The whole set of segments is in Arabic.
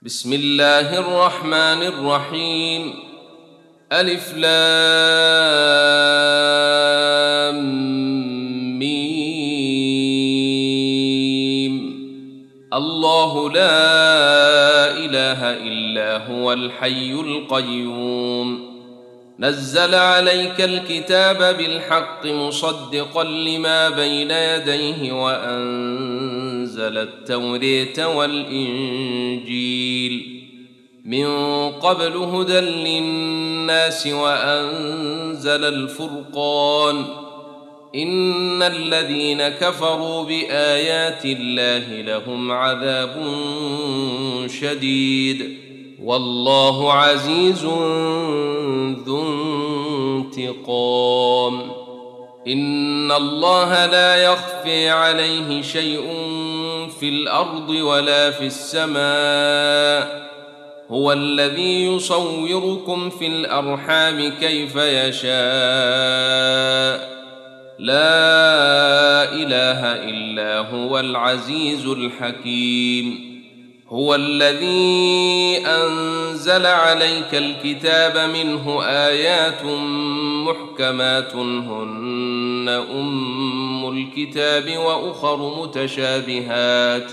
بسم الله الرحمن الرحيم. ألف لام ميم. الله لا إله إلا هو الحي القيوم. نزل عليك الكتاب بالحق مصدقا لما بين يديه وأنزل التوراة والإنجيل من قبل هدى للناس وأنزل الفرقان. إن الذين كفروا بآيات الله لهم عذاب شديد والله عزيز ذو انتقام. إن الله لا يخفي عليه شيء في الأرض ولا في السماء. هو الذي يصوركم في الأرحام كيف يشاء. لا إله إلا هو العزيز الحكيم. هو الذي أنزل عليك الكتاب منه آيات محكمات هن أم الكتاب وأخر متشابهات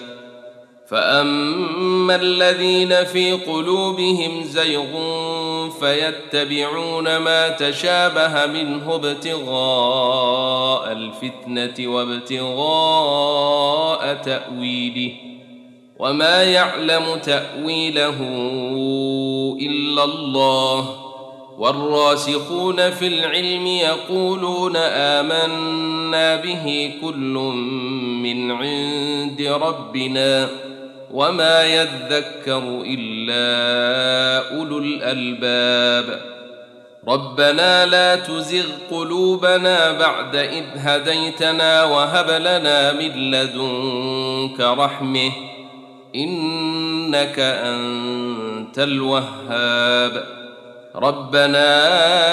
فأما الذين في قلوبهم زيغ فيتبعون ما تشابه منه ابتغاء الفتنة وابتغاء تأويله وما يعلم تأويله إلا الله. والراسخون في العلم يقولون آمنا به كل من عند ربنا وما يذكر إلا أولو الألباب. ربنا لا تزغ قلوبنا بعد إذ هديتنا وهب لنا من لدنك رحمة إنك أنت الوهاب. ربنا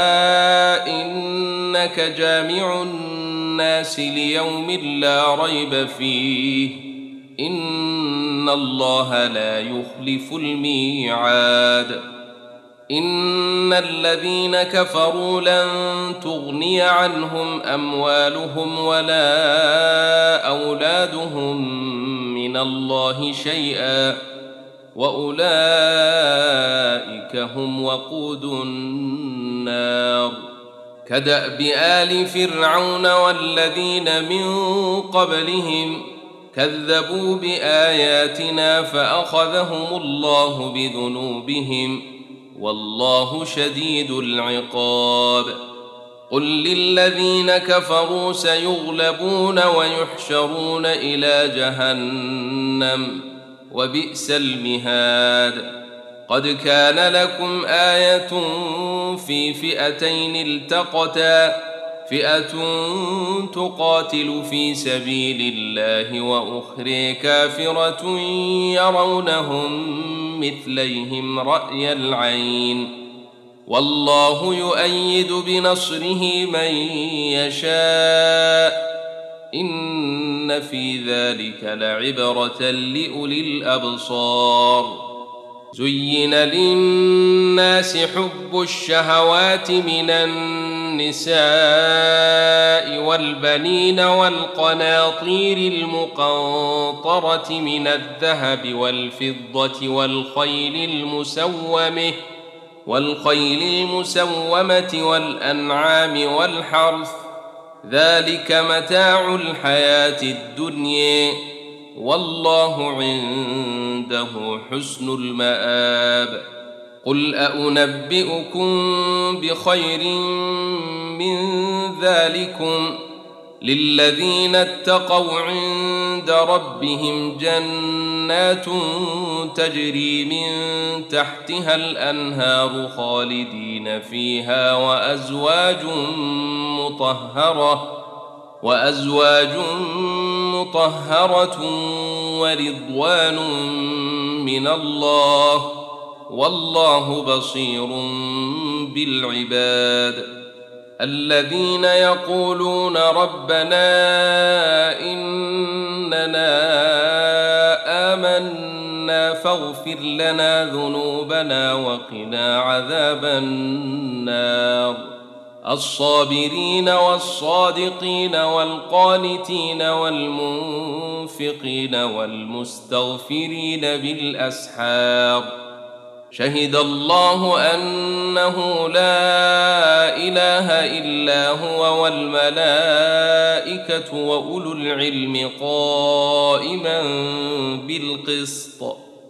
إنك جامع الناس ليوم لا ريب فيه إن الله لا يخلف الميعاد. إن الذين كفروا لن تغني عنهم أموالهم ولا أولادهم من الله شيئا وأولئك هم وقود النار. كدأب آل فرعون والذين من قبلهم كذبوا بآياتنا فأخذهم الله بذنوبهم والله شديد العقاب. قل للذين كفروا سيغلبون ويحشرون إلى جهنم وبئس المهاد. قد كان لكم آية في فئتين التقتا فئة تقاتل في سبيل الله وأخرى كافرة يرونهم مثليهم رأي العين والله يؤيد بنصره من يشاء إن في ذلك لعبرة لأولي الأبصار. زين للناس حب الشهوات من النساء والبنين والقناطير المقنطرة من الذهب والفضة والخيل المسومة والأنعام والحرث ذلك متاع الحياة الدنيا والله عنده حسن المآب. قل أنبئكم بخير من ذلكم للذين اتقوا عند ربهم جنات تجري من تحتها الأنهار خالدين فيها وأزواج مطهرة ورضوان من الله والله بصير بالعباد. الذين يقولون ربنا إننا آمنا ربنا فاغفر لنا ذنوبنا وقنا عذاب النار الصابرين والصادقين والقانتين والمنفقين والمستغفرين بالأسحار شهد الله أنه لا إله إلا هو والملائكة وأولو العلم قائما بالقسط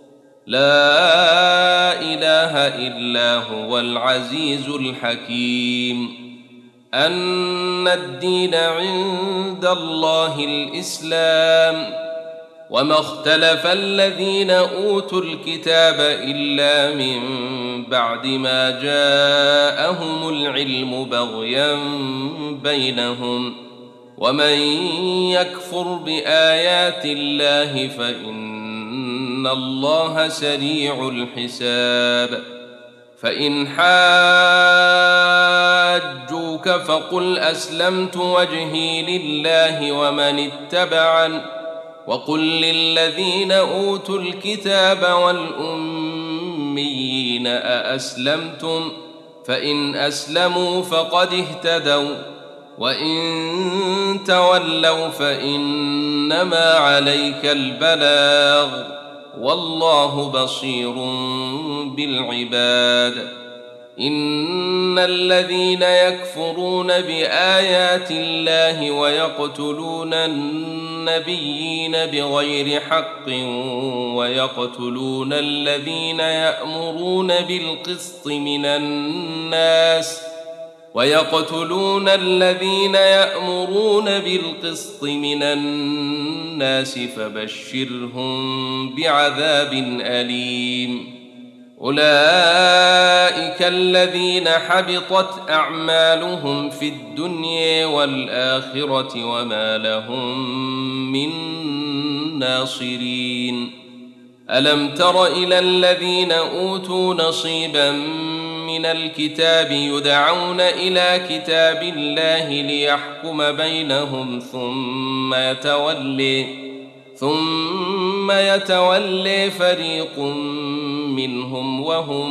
لا إله إلا هو العزيز الحكيم أن الدين عند الله الإسلام وما اختلف الذين أوتوا الكتاب إلا من بعد ما جاءهم العلم بغيا بينهم ومن يكفر بآيات الله فإن الله سريع الحساب فإن حاجوك فقل أسلمت وجهي لله ومن اتبعني وقل للذين أوتوا الكتاب والأميين أأسلمتم فإن أسلموا فقد اهتدوا وإن تولوا فإنما عليك البلاغ والله بصير بالعباد إن الذين يكفرون بآيات الله ويقتلون النبيين بغير حق ويقتلون الذين يأمرون بالقسط من الناس فبشرهم بعذاب أليم أولئك الذين حبطت أعمالهم في الدنيا والآخرة وما لهم من ناصرين ألم تر إلى الذين أوتوا نصيبا من الكتاب يدعون إلى كتاب الله ليحكم بينهم ثم يتولي فريق منهم وهم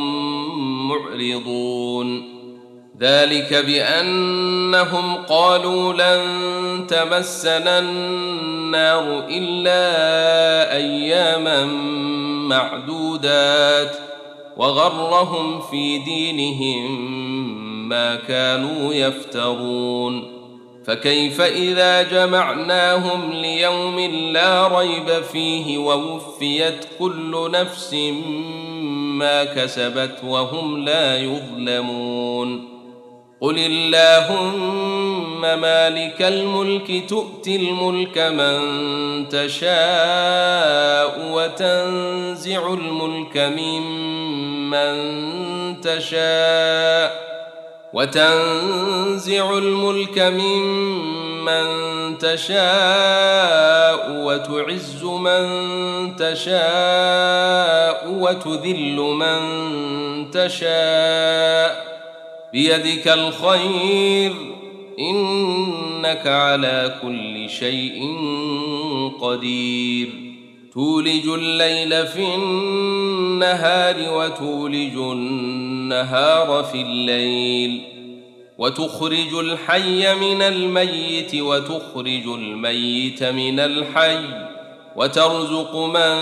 معرضون ذلك بأنهم قالوا لن تمسنا النار إلا أياما معدودات وغرهم في دينهم ما كانوا يفترون فكيف إذا جمعناهم ليوم لا ريب فيه ووفيت كل نفس ما كسبت وهم لا يظلمون قل اللهم مالك الملك تؤتي الملك من تشاء وتنزع الملك ممن تشاء وتعز من تشاء وتذل من تشاء بيدك الخير إنك على كل شيء قدير تولج الليل في النهار وتولج النهار في الليل وتخرج الحي من الميت وتخرج الميت من الحي وترزق من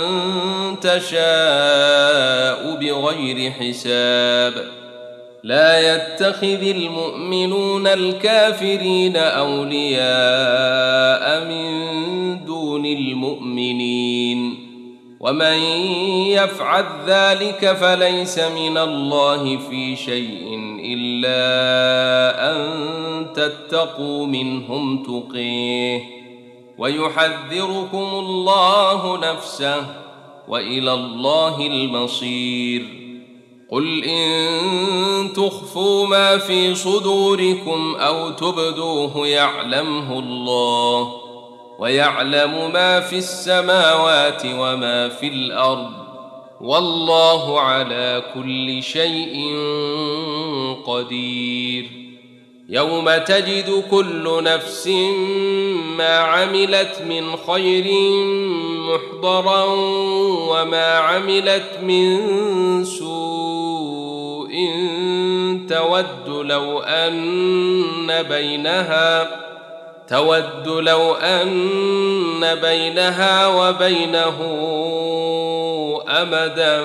تشاء بغير حساب لا يتخذ المؤمنون الكافرين أولياء من دون المؤمنين ومن يفعل ذلك فليس من الله في شيء إلا أن تتقوا منهم تقيه ويحذركم الله نفسه وإلى الله المصير قل إن تخفوا ما في صدوركم أو تبدوه يعلمه الله ويعلم ما في السماوات وما في الأرض والله على كل شيء قدير يوم تجد كل نفس ما عملت من خير محضرا وما عملت من سوء تود لو أن بينها وبينه أمدا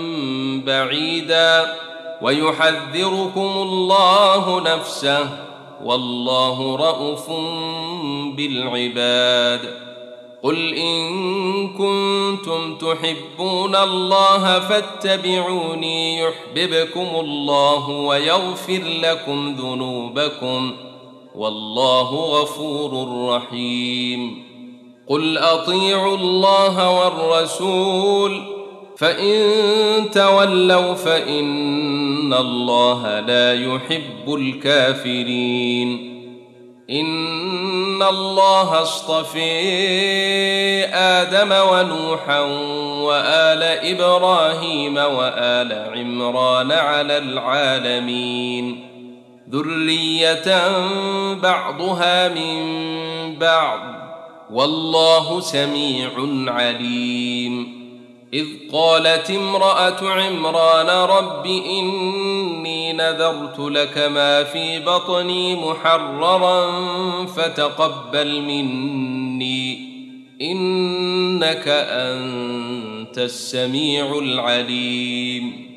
بعيدا ويحذركم الله نفسه والله رءوف بالعباد. قل إن كنتم تحبون الله فاتبعوني يحببكم الله ويغفر لكم ذنوبكم والله غفور رحيم. قل أطيعوا الله والرسول فإن تولوا فإن الله لا يحب الكافرين. إن الله اصطفى آدم ونوحا وآل إبراهيم وآل عمران على العالمين ذرية بعضها من بعض والله سميع عليم. إذ قالت امرأة عمران رب إني نذرت لك ما في بطني محررا فتقبل مني إنك أنت السميع العليم.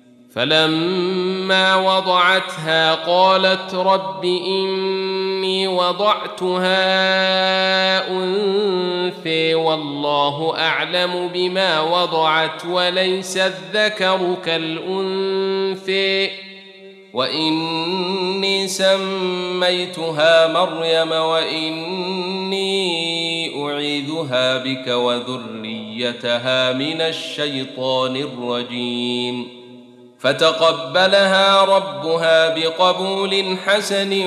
فلما وضعتها قالت رب إني وضعتها أنثى والله أعلم بما وضعت وليس الذكر كالأنثى وإني سميتها مريم وإني أعيذها بك وذريتها من الشيطان الرجيم. فتقبلها ربها بقبول حسن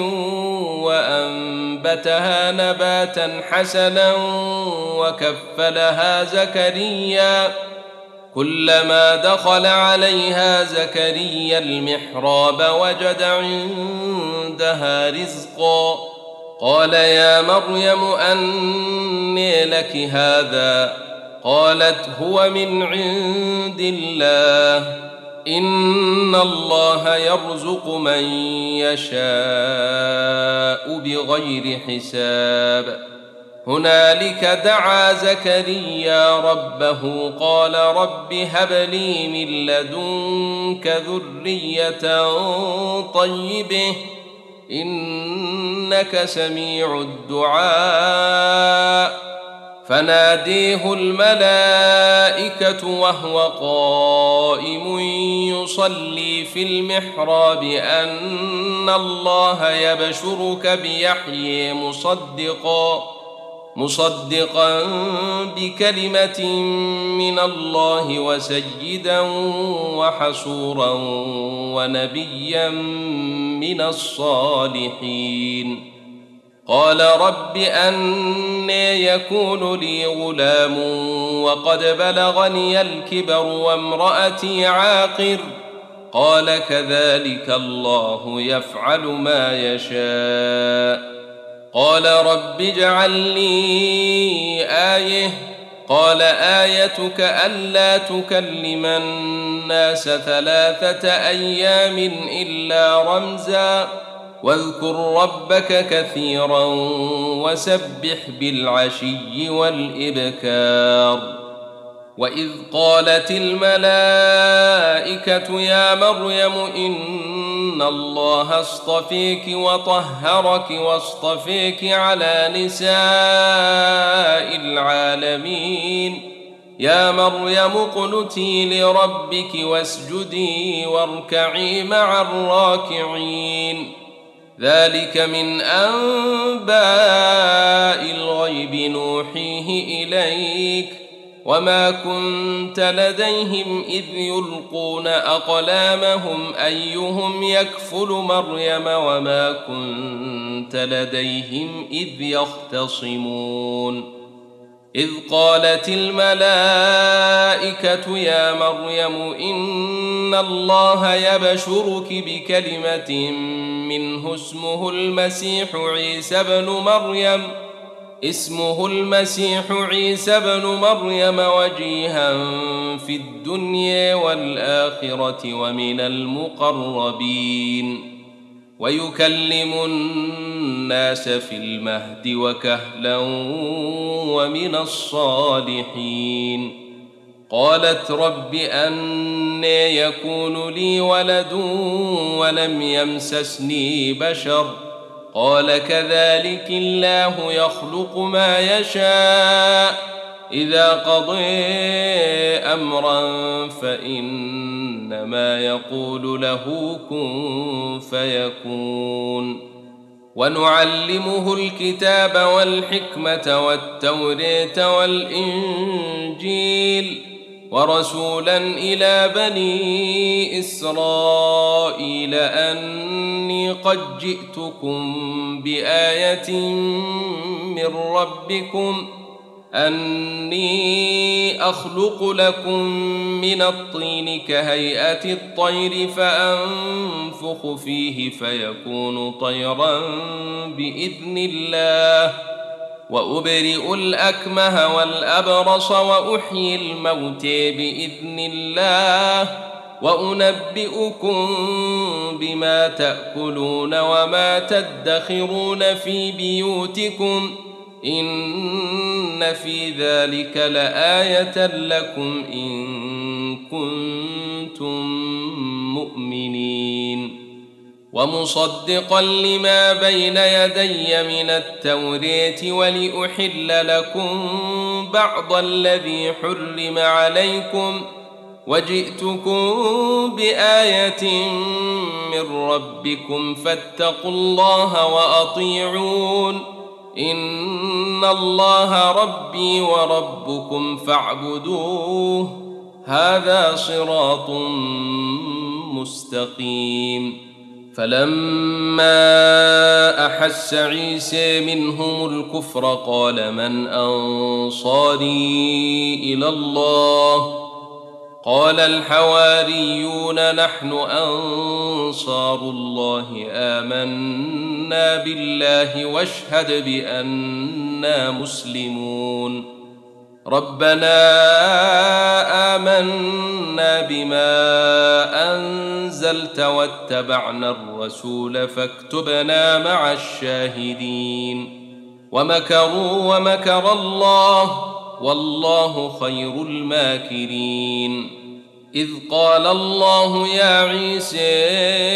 وأنبتها نباتا حسنا وكفلها زكريا كلما دخل عليها زكريا المحراب وجد عندها رزقا قال يا مريم أنى لك هذا قالت هو من عند الله إن الله يرزق من يشاء بغير حساب. هنالك دعا زكريا ربه قال رب هب لي من لدنك ذرية طيبة إنك سميع الدعاء. فناديه الملائكة وهو قائم يصلي في المحراب أن الله يبشرك بيحيى مصدقا بكلمة من الله وسيدا وحصورا ونبيا من الصالحين. قال رب أنى يكون لي غلام وقد بلغني الكبر وامرأتي عاقر قال كذلك الله يفعل ما يشاء. قال رب اجعل لي آية قال آيتك ألا تكلم الناس 3 أيام إلا رمزا واذكر ربك كثيرا وسبح بالعشي والإبكار. وإذ قالت الملائكة يا مريم إن الله اصطفيك وطهرك واصطفيك على نساء العالمين يا مريم اقنتي لربك واسجدي واركعي مع الراكعين. ذلك من أنباء الغيب نوحيه إليك وما كنت لديهم إذ يلقون أقلامهم أيهم يكفل مريم وما كنت لديهم إذ يختصمون. إذ قالت الملائكة يا مريم إن الله يبشرك بكلمة منه اسمه المسيح عيسى بن مريم وجيها في الدنيا والآخرة ومن المقربين ويكلم الناس في المهد وكهلا ومن الصالحين. قالت رب أنى يكون لي ولد ولم يمسسني بشر قال كذلك الله يخلق ما يشاء إذا قضى أمرا فإنما يقول له كن فيكون. ونعلمه الكتاب والحكمة والتوراة والإنجيل ورسولا إلى بني إسرائيل أني قد جئتكم بآية من ربكم أني أخلق لكم من الطين كهيئة الطير فأنفخ فيه فيكون طيرا بإذن الله وأبرئ الأكمه والأبرص وأحيي الموت بإذن الله وأنبئكم بما تأكلون وما تدخرون في بيوتكم إن في ذلك لآية لكم إن كنتم مؤمنين. ومصدقا لما بين يدي من التوراة ولأحل لكم بعض الذي حرم عليكم وجئتكم بآية من ربكم فاتقوا الله وأطيعون إن الله ربي وربكم فاعبدوه هذا صراط مستقيم. فلما أحس عيسى منهم الكفر قال من أنصاري إلى الله قال الحواريون نحن أنصار الله آمنا بالله واشهد بأننا مسلمون. ربنا آمنا بما أنزلت واتبعنا الرسول فاكتبنا مع الشاهدين. ومكروا ومكر الله والله خير الماكرين. إذ قال الله يا عيسى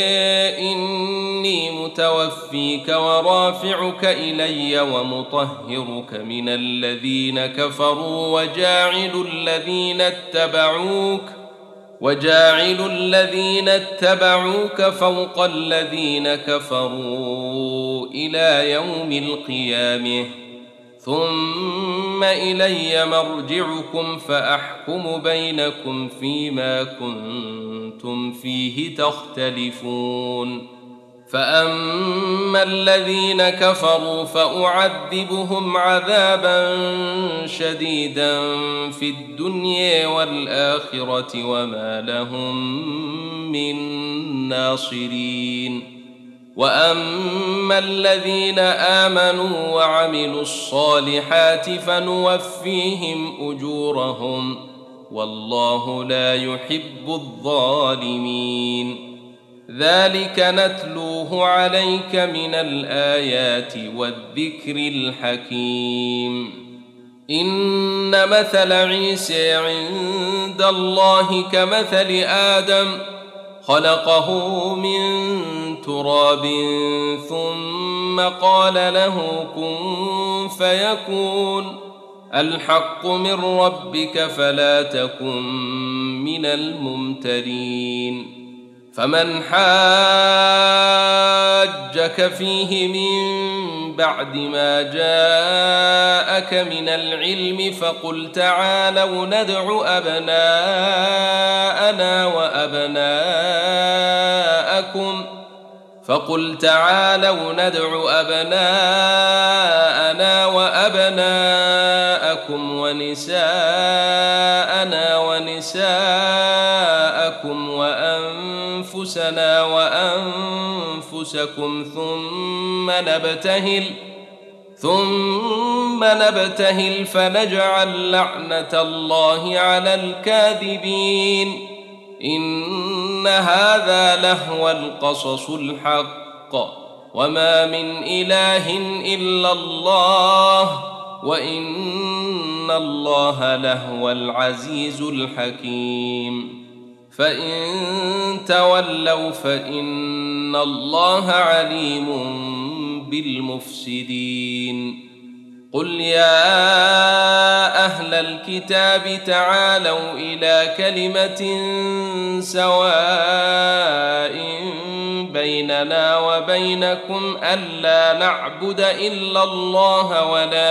إني متوفيك ورافعك إلي ومطهرك من الذين كفروا وجاعل الذين اتبعوك فوق الذين كفروا إلى يوم القيامة ثم إلي مرجعكم فأحكم بينكم فيما كنتم فيه تختلفون. فأما الذين كفروا فأعذبهم عذابا شديدا في الدنيا والآخرة وما لهم من ناصرين. وأما الذين آمنوا وعملوا الصالحات فنوفيهم أجورهم والله لا يحب الظالمين. ذلك نتلوه عليك من الآيات والذكر الحكيم. إن مثل عيسى عند الله كمثل آدم خلقه من تراب ثم قال له كن فيكون. الحق من ربك فلا تكن من الممترين. فمن حاجك فيه من بعد ما جاءك من العلم فقل تعالوا ندع أبناءنا وأبناءكم نساءكم ونساءنا ونساءكم وأنفسنا وأنفسكم ثم نبتهل فنجعل لعنة الله على الكاذبين إن هذا لهو القصص الحق وما من إله إلا الله وإن الله لهو العزيز الحكيم فإن تولوا فإن الله عليم بالمفسدين قل يا أهل الكتاب تعالوا إلى كلمة سواء بيننا وبينكم ألا نعبد إلا الله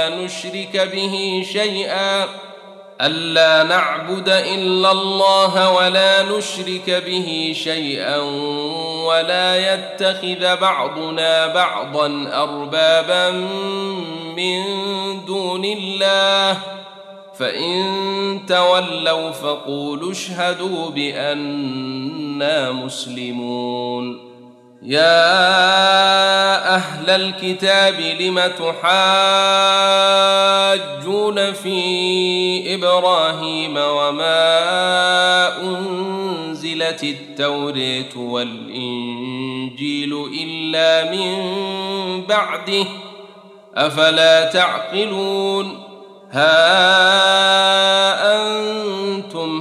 ولا نشرك به شيئا ولا يتخذ بعضنا بعضا أربابا من دون الله فإن تولوا فقولوا اشهدوا بأننا مسلمون يا أهل الكتاب لم تحاجون في إبراهيم وما أنزلت التوراة والإنجيل إلا من بعده أفلا تعقلون ها أنتم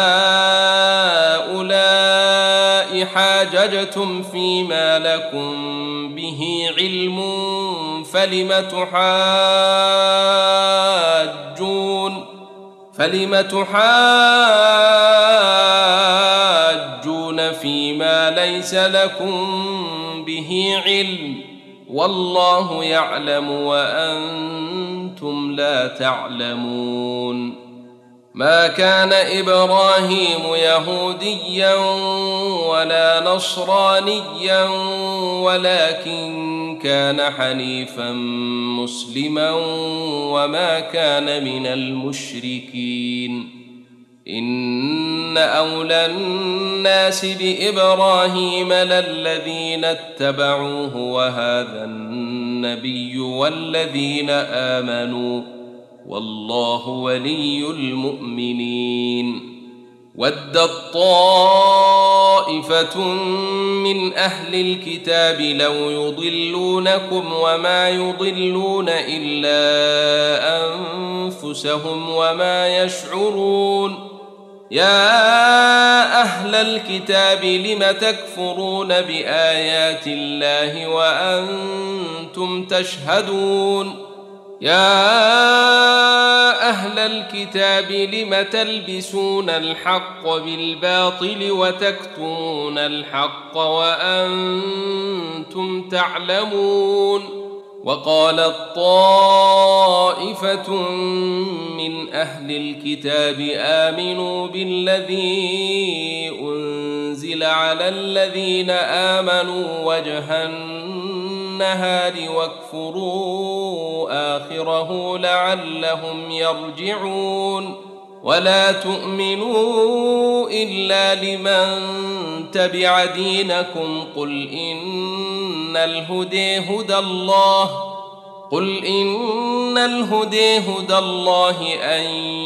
هؤلاء حاججتم فيما لكم به علم فلم تحاجون فيما ليس لكم به علم والله يعلم وأنتم لا تعلمون ما كان إبراهيم يهوديا ولا نصرانيا ولكن كان حنيفا مسلما وما كان من المشركين إن أولى الناس بإبراهيم للذين اتبعوه وهذا النبي والذين آمنوا والله ولي المؤمنين ودت طائفة من أهل الكتاب لو يضلونكم وما يضلون إلا أنفسهم وما يشعرون يا أهل الكتاب لم تكفرون بآيات الله وأنتم تشهدون يا أهل الكتاب لم تلبسون الحق بالباطل وتكتمون الحق وأنتم تعلمون وقالت طائفة من أهل الكتاب آمنوا بالذي أنزل على الذين آمنوا وجه النهار واكفروا آخره لعلهم يرجعون ولا تؤمنوا إلا لمن تبع دينكم قل إن الهدى هدى الله أن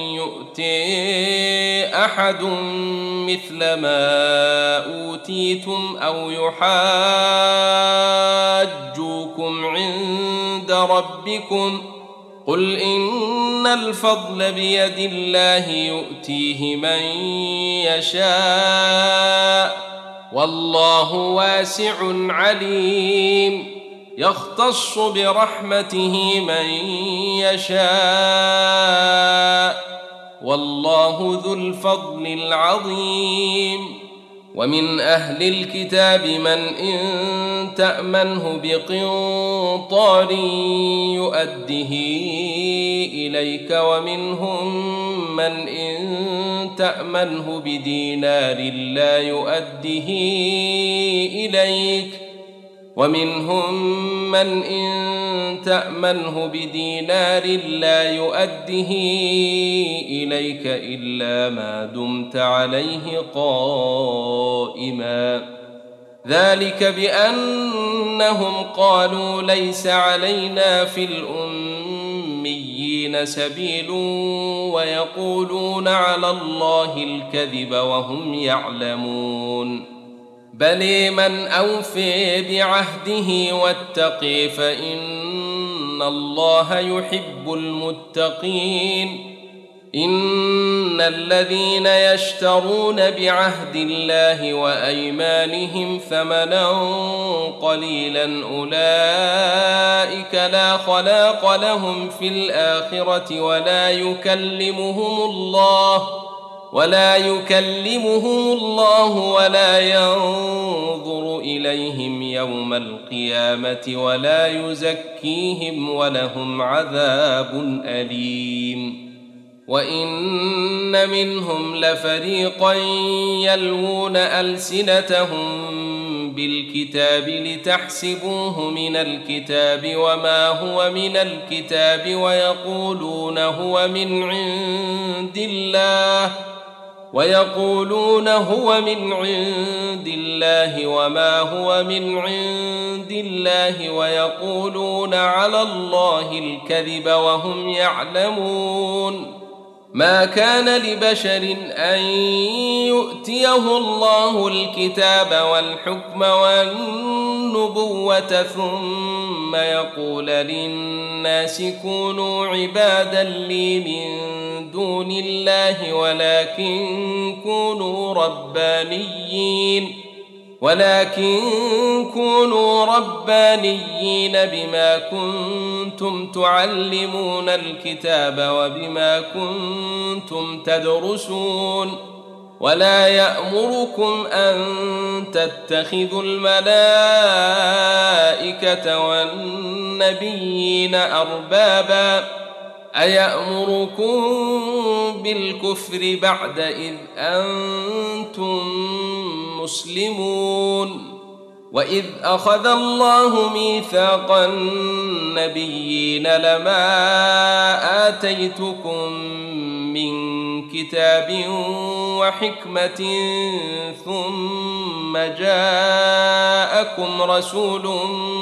يؤتي أحد مثل ما أوتيتم أو يحاجوكم عند ربكم قل إن الفضل بيد الله يؤتيه من يشاء والله واسع عليم يختص برحمته من يشاء والله ذو الفضل العظيم ومن أهل الكتاب من إن تأمنه بقنطار يؤده إليك ومنهم من إن تأمنه بدينار لا يؤده إليك ومنهم من إن تأمنه بدينار لا يؤده إليك إلا ما دمت عليه قائما ذلك بأنهم قالوا ليس علينا في الأميين سبيل ويقولون على الله الكذب وهم يعلمون بل من أوفي بعهده واتقي فإن الله يحب المتقين إن الذين يشترون بعهد الله وأيمانهم ثمنا قليلا أولئك لا خلاق لهم في الآخرة ولا يكلمهم الله ولا ينظر إليهم يوم القيامة ولا يزكيهم ولهم عذاب أليم وإن منهم لفريقا يلوون ألسنتهم بالكتاب لتحسبوه من الكتاب وما هو من الكتاب ويقولون هو من عند الله وما هو من عند الله ويقولون على الله الكذب وهم يعلمون ما كان لبشر أن يؤتيه الله الكتاب والحكم والنبوة ثم يقول للناس كونوا عبادا لي من دون الله ولكن كونوا ربانيين بما كنتم تعلمون الكتاب وبما كنتم تدرسون ولا يأمركم أن تتخذوا الملائكة والنبيين أربابا أيأمركم بالكفر بعد إذ أنتم مسلمون وإذ أخذ الله ميثاق النبيين لما آتيتكم من كتاب وحكمة ثم جاءكم رسول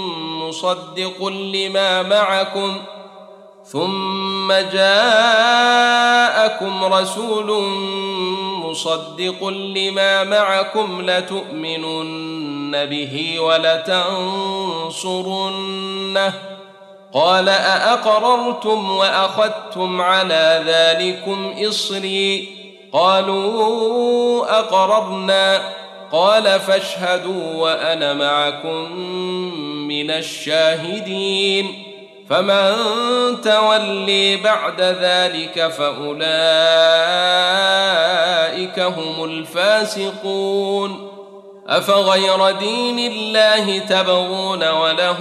مصدق لما معكم لتؤمنن به ولتنصرنه قال أأقررتم وأخذتم على ذلكم إصري قالوا أقررنا قال فاشهدوا وأنا معكم من الشاهدين فمن تولي بعد ذلك فأولئك هم الفاسقون أفغير دين الله تبغون وله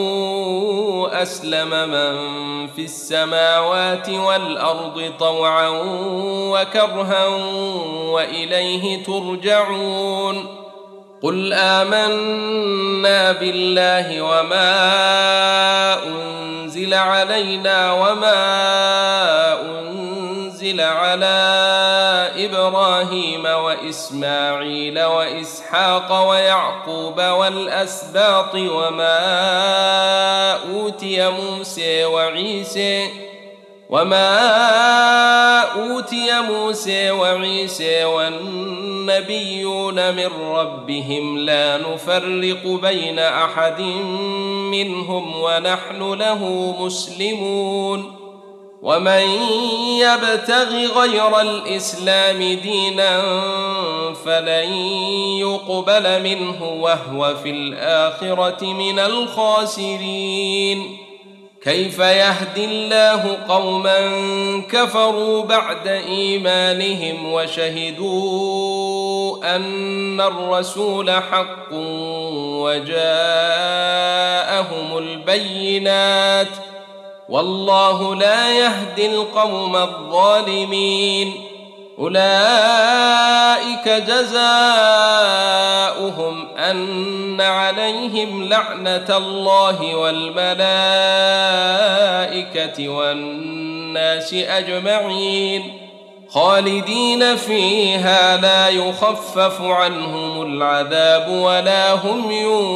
أسلم من في السماوات والأرض طوعا وكرها وإليه ترجعون قل آمنا بالله وما أنزل علينا وما أنزل على إبراهيم وإسماعيل وإسحاق ويعقوب والأسباط وما أوتي موسى وعيسى والنبيون من ربهم لا نفرق بين أحد منهم ونحن له مسلمون ومن يبتغ غير الإسلام دينا فلن يقبل منه وهو في الآخرة من الخاسرين كيف يهدي الله قوما كفروا بعد إيمانهم وشهدوا أن الرسول حق وجاءهم البينات والله لا يهدي القوم الظالمين أولئك جزاؤهم أن عليهم لعنة الله والملائكة والناس أجمعين خالدين فيها لا يخفف عنهم العذاب ولا هم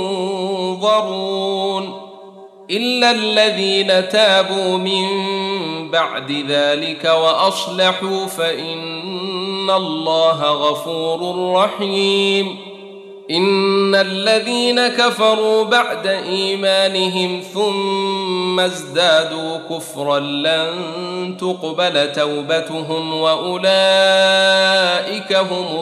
ينظرون إلا الذين تابوا من بعد ذلك وأصلحوا فإن الله غفور رحيم إن الذين كفروا بعد إيمانهم ثم ازدادوا كفرا لن تقبل توبتهم وأولئك هم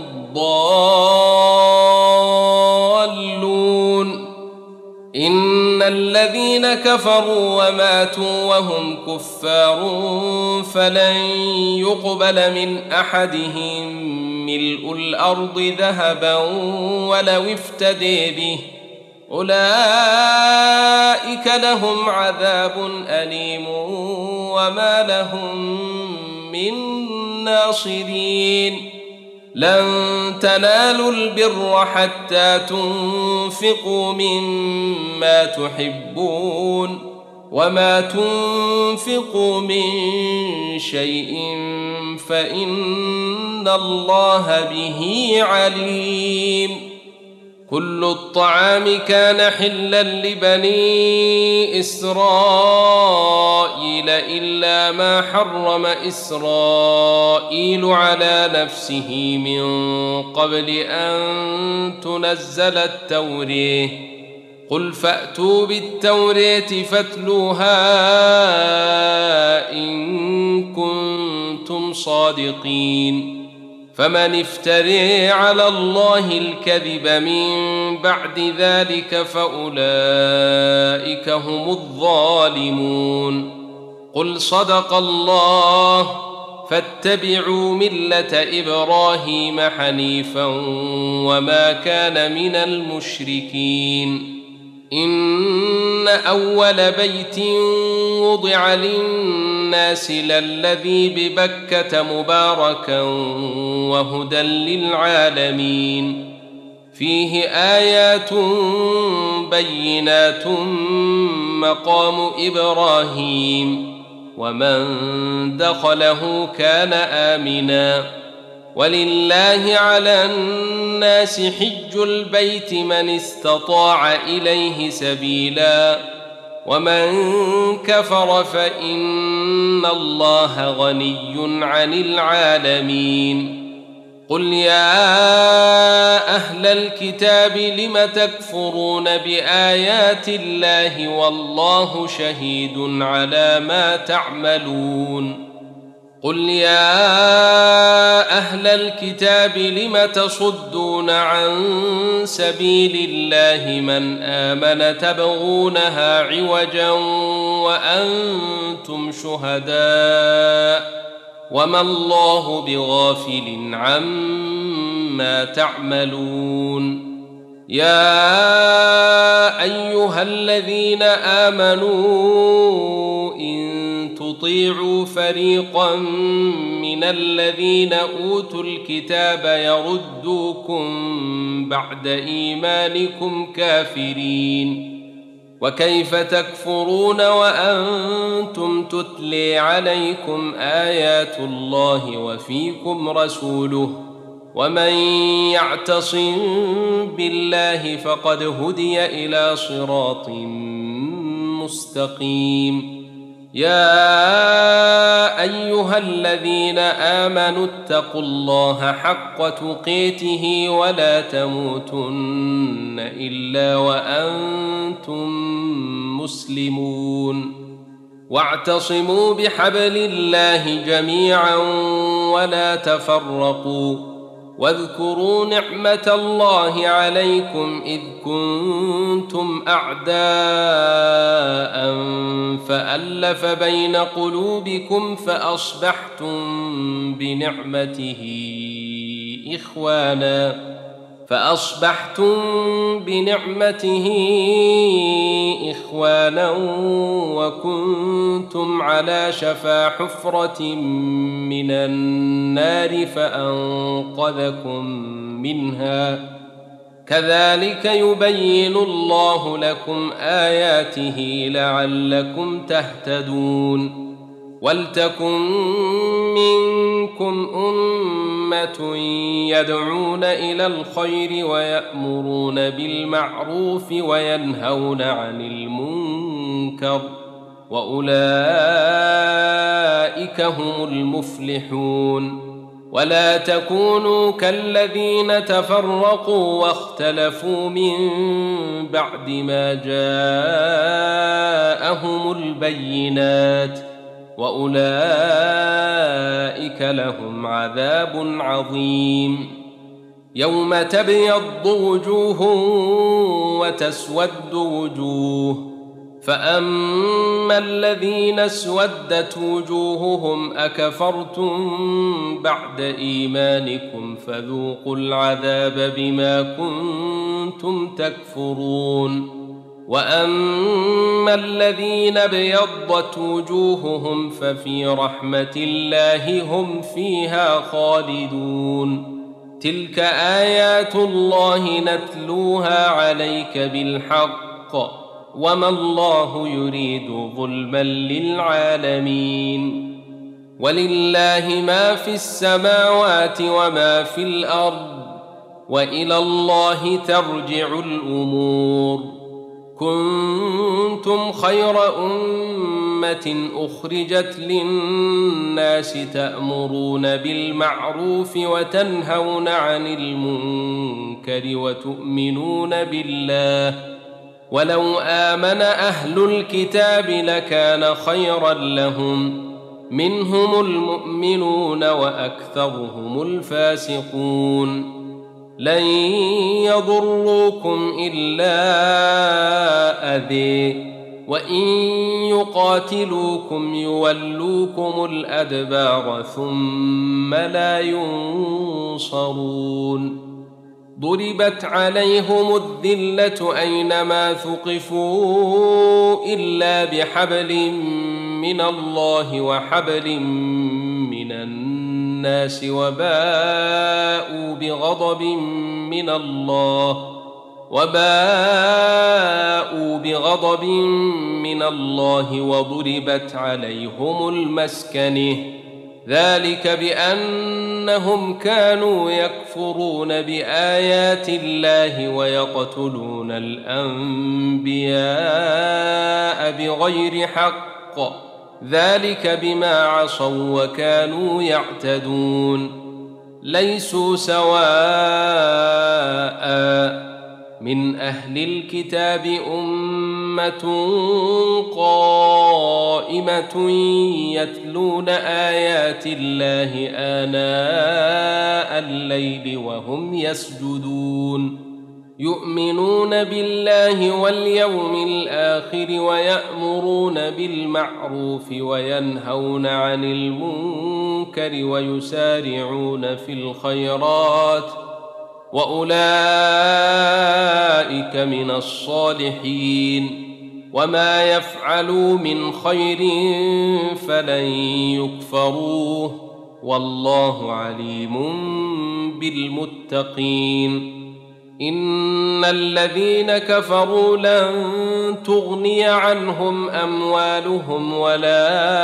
الضالون إن الذين كفروا وماتوا وهم كفار فلن يقبل من أحدهم ملء الأرض ذهبا ولو افتدي به أولئك لهم عذاب أليم وما لهم من ناصرين لن تنالوا البر حتى تنفقوا مما تحبون وما تنفقوا من شيء فإن الله به عليم كل الطعام كان حلا لبني إسرائيل إلا ما حرم إسرائيل على نفسه من قبل أن تنزل التوراة قل فأتوا بالتوراة فاتلوها إن كنتم صادقين فمن افتري على الله الكذب من بعد ذلك فأولئك هم الظالمون قل صدق الله فاتبعوا ملة إبراهيم حنيفا وما كان من المشركين إن أول بيت وضع للناس للذي ببكة مباركا وهدى للعالمين فيه آيات بينات مقام إبراهيم ومن دخله كان آمنا ولله على الناس حج البيت من استطاع إليه سبيلا ومن كفر فإن الله غني عن العالمين قل يا أهل الكتاب لم تكفرون بآيات الله والله شهيد على ما تعملون قل يا أهل الكتاب لم تصدون عن سبيل الله من آمن تبغونها عوجا وأنتم شهداء وما الله بغافل عما تعملون يا أيها الذين آمنوا إن تطيعوا فريقا من الذين أوتوا الكتاب يردوكم بعد إيمانكم كافرين وكيف تكفرون وأنتم تتلي عليكم آيات الله وفيكم رسوله ومن يعتصم بالله فقد هدي إلى صراط مستقيم يا أيها الذين آمنوا اتقوا الله حق تقاته ولا تموتن إلا وأنتم مسلمون واعتصموا بحبل الله جميعا ولا تفرقوا واذكروا نعمة الله عليكم إذ كنتم أعداء فألف بين قلوبكم فأصبحتم بنعمته فأصبحتم بنعمته إخوانا وكنتم على شفا حفرة من النار فأنقذكم منها كذلك يبين الله لكم آياته لعلكم تهتدون ولتكن منكم أمة يدعون إلى الخير ويأمرون بالمعروف وينهون عن المنكر وأولئك هم المفلحون ولا تكونوا كالذين تفرقوا واختلفوا من بعد ما جاءهم البينات وأولئك لهم عذاب عظيم يوم تبيض وجوه وتسود وجوه فأما الذين اسودت وجوههم أكفرتم بعد إيمانكم فذوقوا العذاب بما كنتم تكفرون وأما الذين ابيضت وجوههم ففي رحمة الله هم فيها خالدون تلك آيات الله نتلوها عليك بالحق وما الله يريد ظلما للعالمين ولله ما في السماوات وما في الأرض وإلى الله ترجع الأمور كنتم خير أمة أخرجت للناس تأمرون بالمعروف وتنهون عن المنكر وتؤمنون بالله ولو آمن أهل الكتاب لكان خيرا لهم منهم المؤمنون وأكثرهم الفاسقون لن يضروكم إلا أذى وإن يقاتلوكم يولوكم الأدبار ثم لا ينصرون ضربت عليهم الذلة أينما ثقفوا إلا بحبل من الله وحبل من الناس وباءوا بغضب من الله وضربت عليهم المسكنة ذلك بأنهم كانوا يكفرون بآيات الله ويقتلون الأنبياء بغير حق ذلك بما عصوا وكانوا يعتدون ليسوا سواء من أهل الكتاب أمة قائمة يتلون آيات الله آناء الليل وهم يسجدون يؤمنون بالله واليوم الآخر ويأمرون بالمعروف وينهون عن المنكر ويسارعون في الخيرات وأولئك من الصالحين وما يفعلوا من خير فلن يكفروه والله عليم بالمتقين إن الذين كفروا لن تغني عنهم أموالهم ولا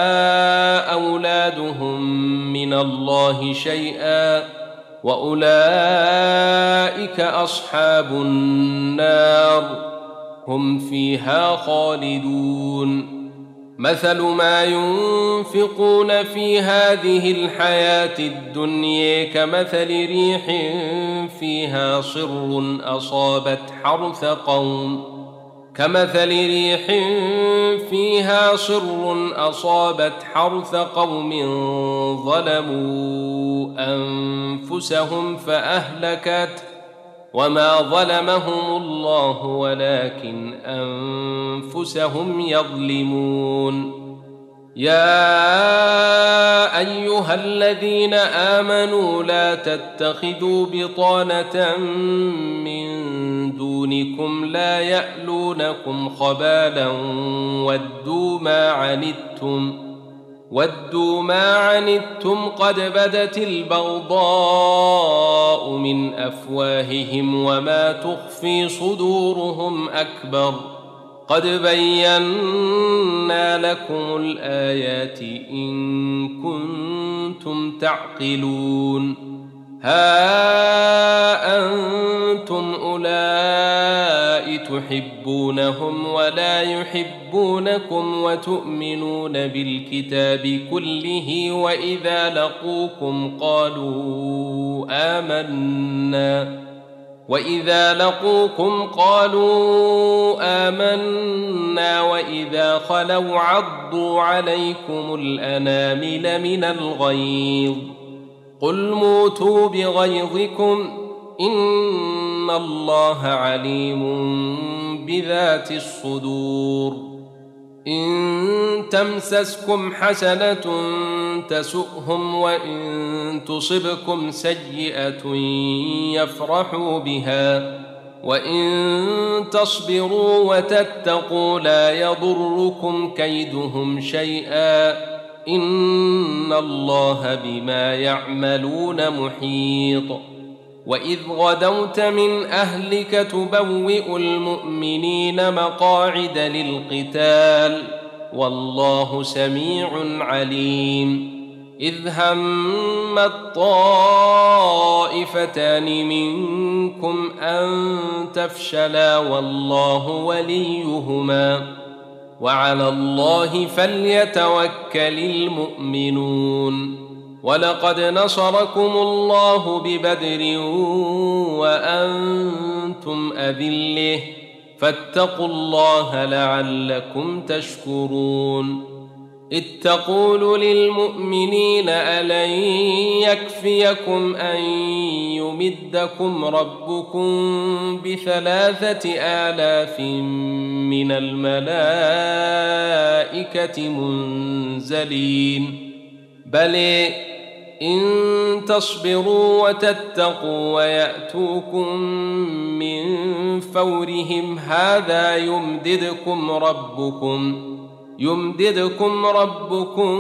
أولادهم من الله شيئا وأولئك أصحاب النار هم فيها خالدون مثل ما ينفقون في هذه الحياة الدنيا كمثل ريح فيها صر أصابت حرث قوم ظلموا أنفسهم فأهلكت وما ظلمهم الله ولكن أنفسهم يظلمون يا أيها الذين آمنوا لا تتخذوا بطانة من دونكم لا يألونكم خبالا ودوا ما عنتم قد بدت البغضاء من أفواههم وما تخفي صدورهم أكبر قد بينا لكم الآيات إن كنتم تعقلون ها أنتم أولئك تحبونهم ولا يحبونكم وتؤمنون بالكتاب كله وإذا لقوكم قالوا آمنا وإذا خلوا عضوا عليكم الأنامل من الغيظ قل موتوا بغيظكم إن الله عليم بذات الصدور إن تمسسكم حسنة تسؤهم وإن تصبكم سيئة يفرحوا بها وإن تصبروا وتتقوا لا يضركم كيدهم شيئا إن الله بما يعملون محيط وإذ غدوت من أهلك تبوئ المؤمنين مقاعد للقتال والله سميع عليم إذ هم الطائفتان منكم أن تفشلا والله وليهما وعلى الله فليتوكل المؤمنون ولقد نصركم الله ببدر وأنتم أذلة فاتقوا الله لعلكم تشكرون إذ تقول للمؤمنين ألن يكفيكم أن يمدكم ربكم ب3,000 من الملائكة منزلين بل إن تصبروا وتتقوا ويأتوكم من فورهم هذا يمددكم ربكم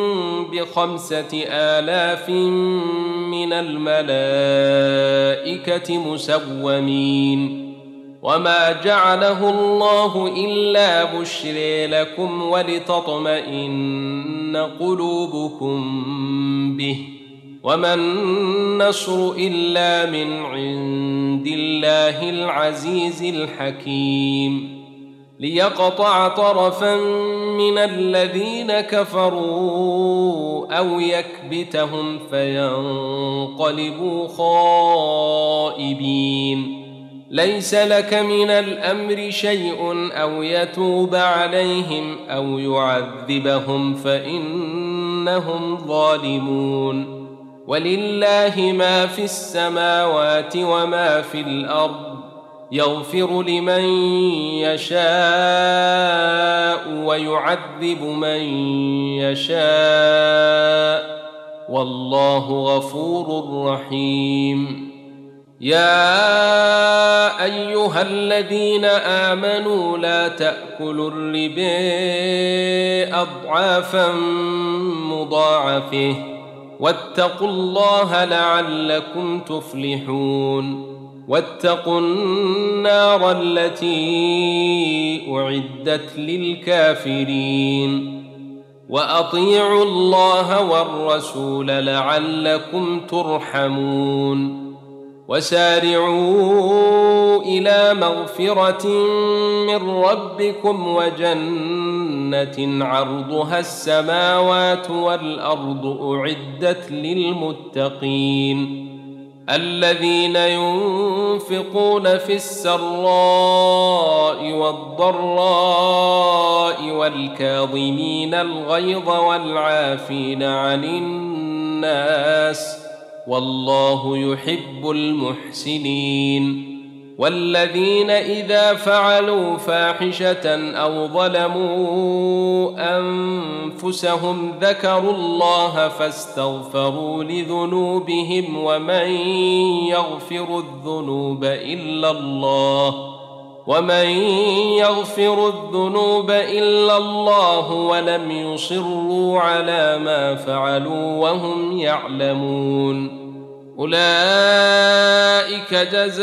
ب5,000 من الملائكة مسومين وما جعله الله إلا بشرى لكم ولتطمئن قلوبكم به وما النصر إلا من عند الله العزيز الحكيم ليقطع طرفا من الذين كفروا أو يكبتهم فينقلبوا خائبين ليس لك من الأمر شيء أو يتوب عليهم أو يعذبهم فإنهم ظالمون ولله ما في السماوات وما في الأرض يغفر لمن يشاء ويعذب من يشاء والله غفور رحيم يا أيها الذين آمنوا لا تأكلوا الربا أضعافا مضاعفة واتقوا الله لعلكم تفلحون واتقوا النار التي أعدت للكافرين وأطيعوا الله والرسول لعلكم ترحمون وسارعوا إلى مغفرة من ربكم وجنة عرضها السماوات والأرض أعدت للمتقين الذين ينفقون في السراء والضراء والكاظمين الغيظ والعافين عن الناس والله يحب المحسنين والذين إذا فعلوا فاحشة أو ظلموا أنفسهم ذكروا الله فاستغفروا لذنوبهم ومن يغفر الذنوب إلا الله ولم يصروا على ما فعلوا وهم يعلمون أولئك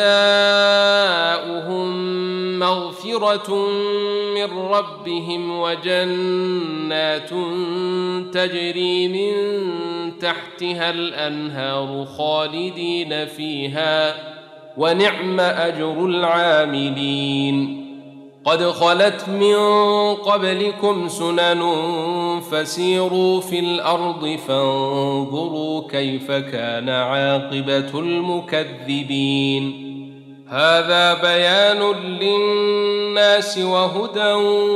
جزاؤهم مغفرة من ربهم وجنات تجري من تحتها الأنهار خالدين فيها ونعم أجر العاملين قد خلت من قبلكم سنن فسيروا في الأرض فانظروا كيف كان عاقبة المكذبين هذا بيان للناس وهدى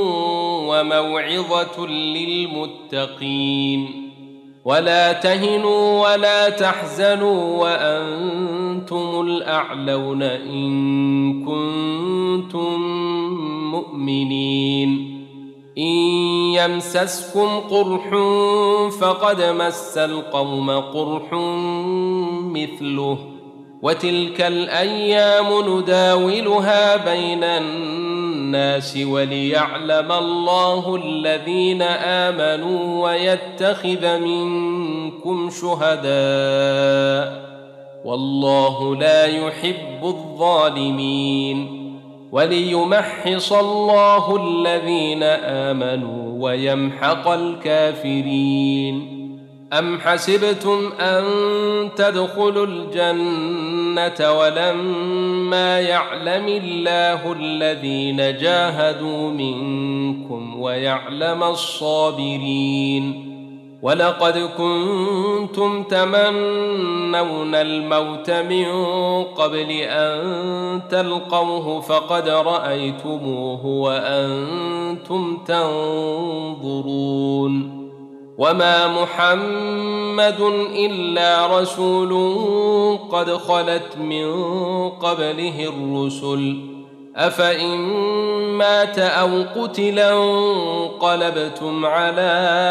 وموعظة للمتقين ولا تهنوا ولا تحزنوا وأنتم الأعلون إن كنتم مؤمنين إن يمسسكم قرح فقد مس القوم قرح مثله وتلك الأيام نداولها بين الناس وليعلم الله الذين آمنوا ويتخذ منكم شهداء والله لا يحب الظالمين وليمحص الله الذين آمنوا ويمحق الكافرين أم حسبتم أن تدخلوا الجنة ولما يعلم الله الذين جاهدوا منكم ويعلم الصابرين ولقد كنتم تمنون الموت من قبل أن تلقوه فقد رأيتموه وأنتم تنظرون وما محمد إلا رسول قد خلت من قبله الرسل أفإن مات أو قتلا انقلبتم على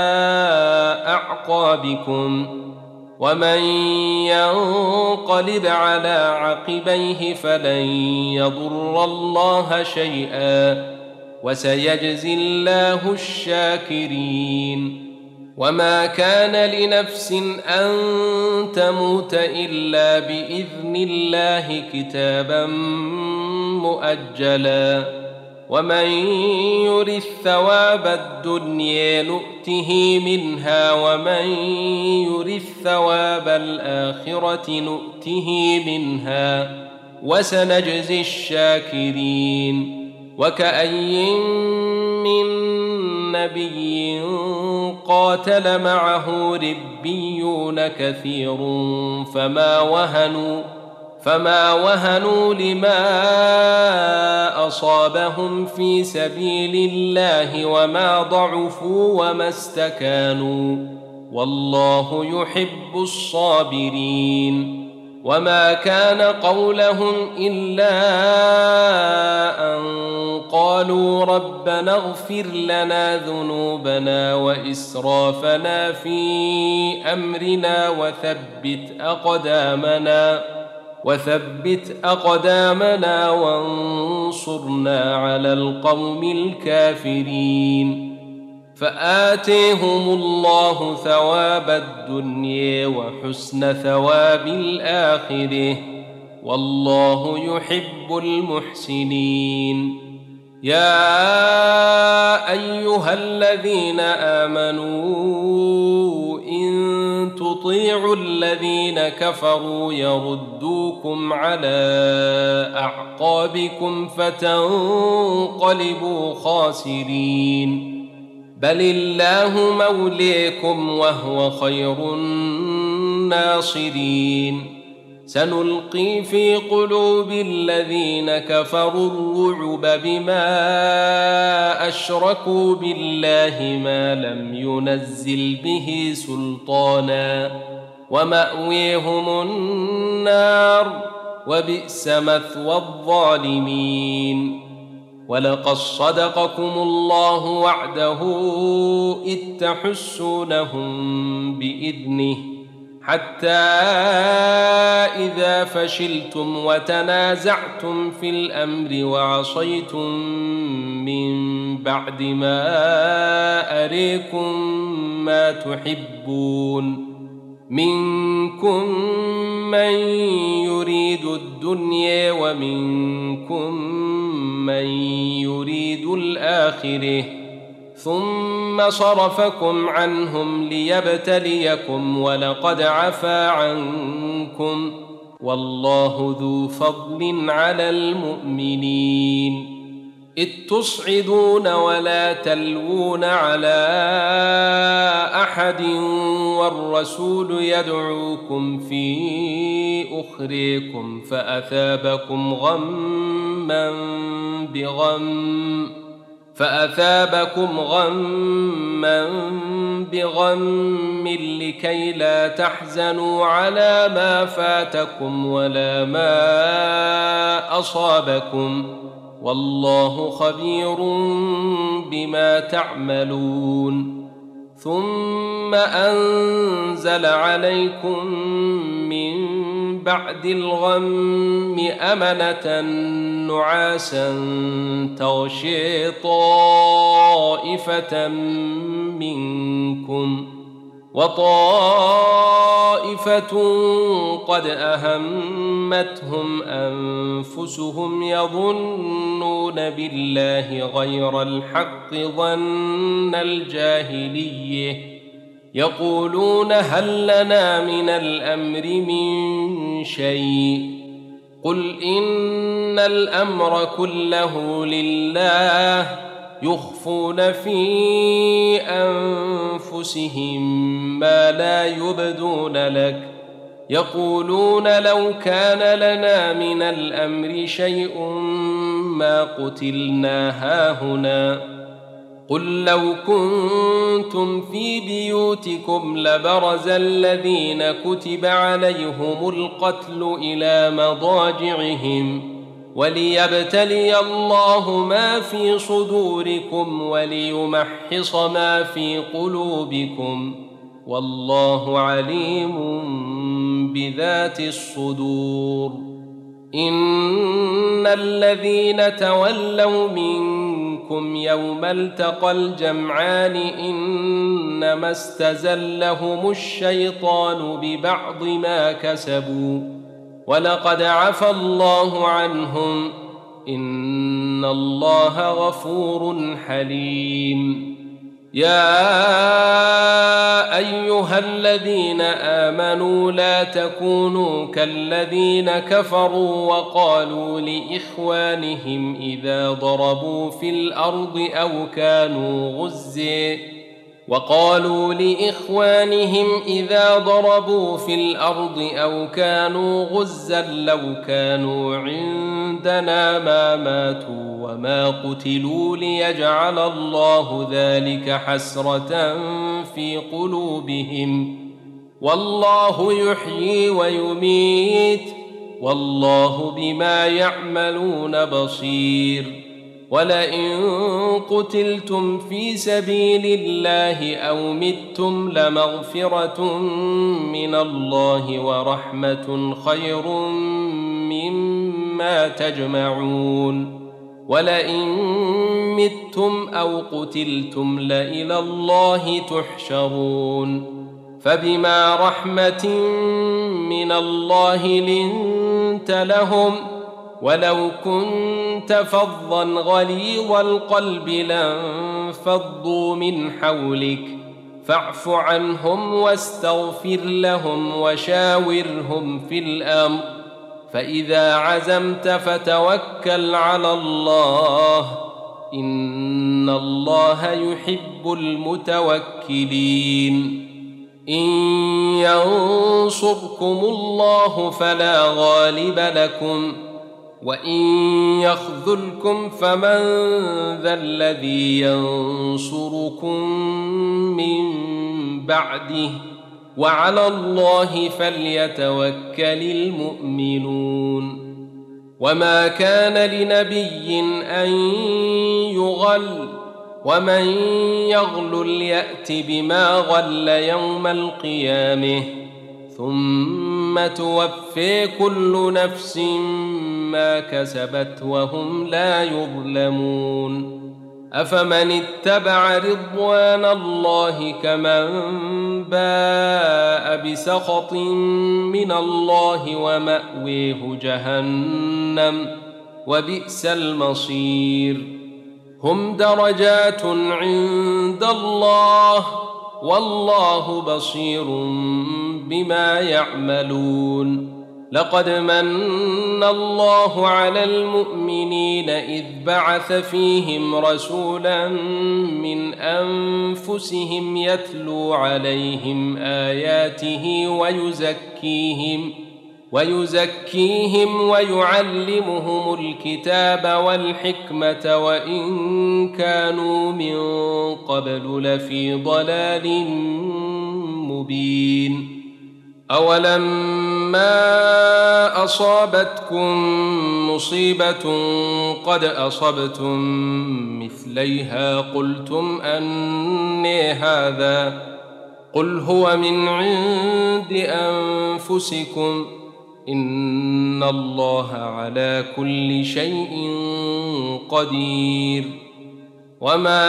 أعقابكم ومن ينقلب على عقبيه فلن يضر الله شيئا وسيجزي الله الشاكرين وما كان لنفس أن تموت إلا بإذن الله كتابا مؤجلا ومن يرث ثواب الدنيا نؤته منها ومن يرث ثواب الآخرة نؤته منها وسنجزي الشاكرين وكأي من نبي قاتل معه ربيون كثير فما وهنوا لما أصابهم في سبيل الله وما ضعفوا وما استكانوا والله يحب الصابرين وما كان قولهم إلا أن قالوا ربنا اغفر لنا ذنوبنا وإسرافنا في أمرنا وثبت أقدامنا وانصرنا على القوم الكافرين فآتيهم الله ثواب الدنيا وحسن ثواب الآخرة والله يحب المحسنين يا أيها الذين آمنوا إن تطيعوا الذين كفروا يردوكم على أعقابكم فتنقلبوا خاسرين بل الله موليكم وهو خير الناصرين سنلقي في قلوب الذين كفروا الرعب بما أشركوا بالله ما لم ينزل به سلطانا ومأويهم النار وبئس مثوى الظالمين. ولقد صدقكم الله وعده إذ تحسونهم بإذنه حتى إذا فشلتم وتنازعتم في الأمر وعصيتم من بعد ما أريكم ما تحبون منكم من يريد الدنيا ومنكم من يريد الآخرة ثم صرفكم عنهم ليبتليكم ولقد عفا عنكم والله ذو فضل على المؤمنين. إذ تصعدون ولا تلوون على أحد والرسول يدعوكم في أخريكم فأثابكم غما بغم لكي لا تحزنوا على ما فاتكم ولا ما أصابكم والله خبير بما تعملون. ثم أنزل عليكم من بعد الغم أمنة نعاسا تغشي طائفة منكم وطائفة قد أهمتهم أنفسهم يظنون بالله غير الحق ظن الجاهلية يقولون هل لنا من الأمر من شيء قل إن الأمر كله لله يخفون في أنفسهم ما لا يبدون لك يقولون لو كان لنا من الأمر شيء ما قتلنا هاهنا قل لو كنتم في بيوتكم لبرز الذين كتب عليهم القتل إلى مضاجعهم وليبتلي الله ما في صدوركم وليمحص ما في قلوبكم والله عليم بذات الصدور. إن الذين تولوا منكم يوم التقى الجمعان إنما استزلهم الشيطان ببعض ما كسبوا ولقد عفى الله عنهم إن الله غفور حليم. يا أيها الذين آمنوا لا تكونوا كالذين كفروا وقالوا لإخوانهم إذا ضربوا في الأرض أو كانوا غزا لو كانوا عندنا ما ماتوا وما قتلوا ليجعل الله ذلك حسرة في قلوبهم والله يحيي ويميت والله بما يعملون بصير. ولئن قتلتم في سبيل الله أو متم لمغفرة من الله ورحمة خير مما تجمعون. ولئن متم أو قتلتم لإلى الله تحشرون. فبما رحمة من الله لنت لهم ولو كنت فظا غليظ القلب لانفضوا من حولك فاعف عنهم واستغفر لهم وشاورهم في الأمر فإذا عزمت فتوكل على الله إن الله يحب المتوكلين. إن ينصركم الله فلا غالب لكم وإن يخذلكم فمن ذا الذي ينصركم من بعده وعلى الله فليتوكل المؤمنون. وما كان لنبي أن يغل، ومن يغل يأت بما غل يوم القيامة، ثم توفي كل نفس ما كسبت وهم لا يظلمون. أفمن اتبع رضوان الله كمن باء بسخط من الله ومأويه جهنم وبئس المصير. هم درجات عند الله والله بصير بما يعملون. لقد من الله على المؤمنين إذ بعث فيهم رسولا من أنفسهم يتلو عليهم آياته ويزكيهم ويعلمهم الكتاب والحكمة وإن كانوا من قبل لفي ضلال مبين. أولما أصابتكم مصيبة قد أصبتم مثليها قلتم أنى هذا، قل هو من عند أنفسكم إن الله على كل شيء قدير. وما